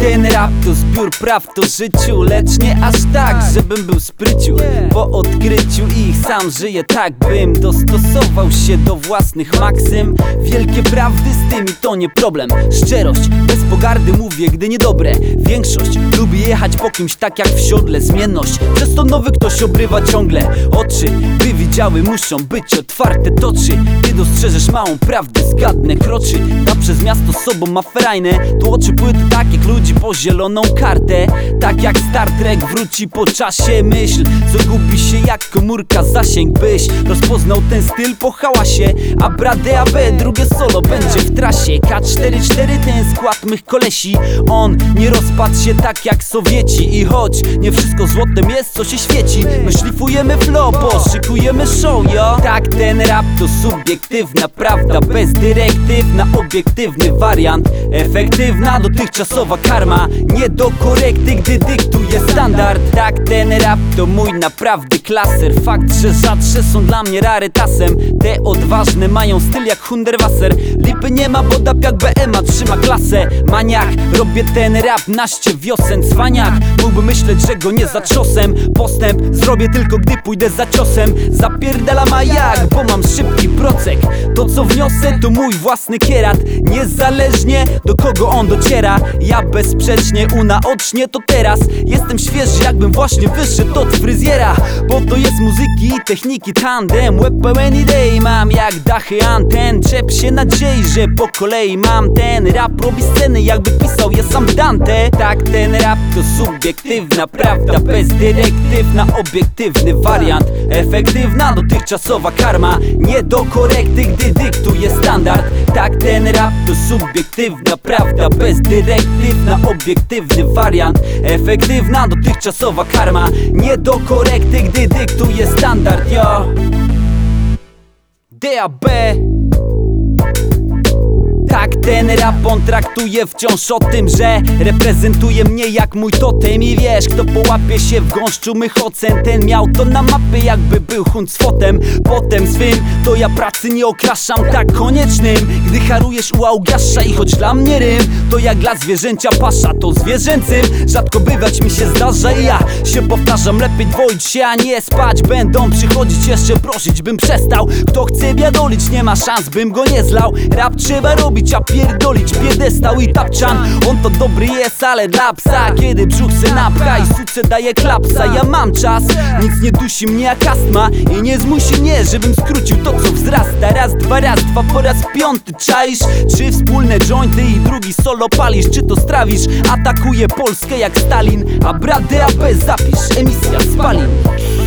ten rap to zbiór prawd o życiu, lecz nie aż tak, żebym był spryciu. Po odkryciu ich sam żyję tak, bym dostosował się do własnych maksym. Wielkie prawdy z tymi to nie problem. Szczerość, bez pogardy mówię, gdy niedobre. Większość lubi jechać po kimś tak jak w siodle. Zmienność, przez to nowy ktoś obrywa ciągle. Oczy, by widziały, muszą być otwarte. Toczy, ty dostrzeżesz małą prawdę, zgadnę kroczy. Ta przez miasto sobą ma frajne. Tłoczy płyty tak jak ludzi po zieloną kartę. Tak jak Star Trek wróci po czasie. Myśl, co gubi się jak komórka, zasięg. Byś rozpoznał ten styl po hałasie. A Brade AB, drugie solo będzie w trasie. K44 ten skład mych kolesi. On nie rozpadł się tak jak Sowieci. I choć nie wszystko złotem jest, co się świeci, my szlifujemy flow, bo szykujemy show, yo. Tak, ten rap to subiektywna prawda, bez dyrektyw na obiektywny wariant. Efektywna dotychczasowa karma, nie do korekty, gdy dyktuje standard. Tak, ten rap to mój naprawdę klaser. Fakt, że rzadsze są dla mnie rarytasem. Te odważne mają styl jak Hunderwasser. Lipy nie ma, bo dap jak BMA trzyma klasę. Maniak, robię ten rap naście wiosen. Cwaniak, mógłby myśleć, że go nie za czosem. Postęp zrobię tylko, gdy pójdę za ciosem. Zapierdalam a jak, bo mam szybki procek. To co wniosę to mój własny kierat. Niezależnie do kogo on dociera. Ja bezsprzecznie unaocznię to teraz. Jestem świeży jakbym właśnie wyszedł od fryzjera. Bo to jest muzyki i techniki tandem. Łeb pełen idei mam jak dachy anten. Czep się nadziei, że po kolei mam ten rap. Robi sceny jakby pisał je sam Dante. Tak, ten rap to subiektywna prawda, bez dyrektyw na obiektywny wariant. Efektywna dotychczasowa karma, nie do korekty, gdy dyktuje standard. Tak, ten rap to subiektywna prawda, bez dyrektyw na obiektywny wariant. Efektywna dotychczasowa karma, nie do korekty, gdy dyktuje standard, yo. DAB. Tak, ten rap on traktuje wciąż o tym, że reprezentuje mnie jak mój totem. I wiesz, kto połapie się w gąszczu mych ocen, ten miał to na mapie jakby był Huncwotem. Potem swym, to ja pracy nie okraszam tak koniecznym. Gdy harujesz u Augiasza i choć dla mnie rym to jak dla zwierzęcia pasza, to zwierzęcym rzadko bywać mi się zdarza. I ja się powtarzam, lepiej dwoić się, a nie spać. Będą przychodzić jeszcze prosić, bym przestał. Kto chce biadolić, nie ma szans, bym go nie zlał. Rap trzeba robić, a pierdolić piedestał i tapczan. On to dobry jest, ale dla psa. Kiedy brzuch se napcha i suce daje klapsa. Ja mam czas, nic nie dusi mnie jak astma. I nie zmusi mnie, żebym skrócił to co wzrasta. Raz, dwa, po raz piąty czaisz. Trzy wspólne jointy i drugi solo palisz. Czy to strawisz? Atakuje Polskę jak Stalin. A Brade AB zapisz, emisja spalin.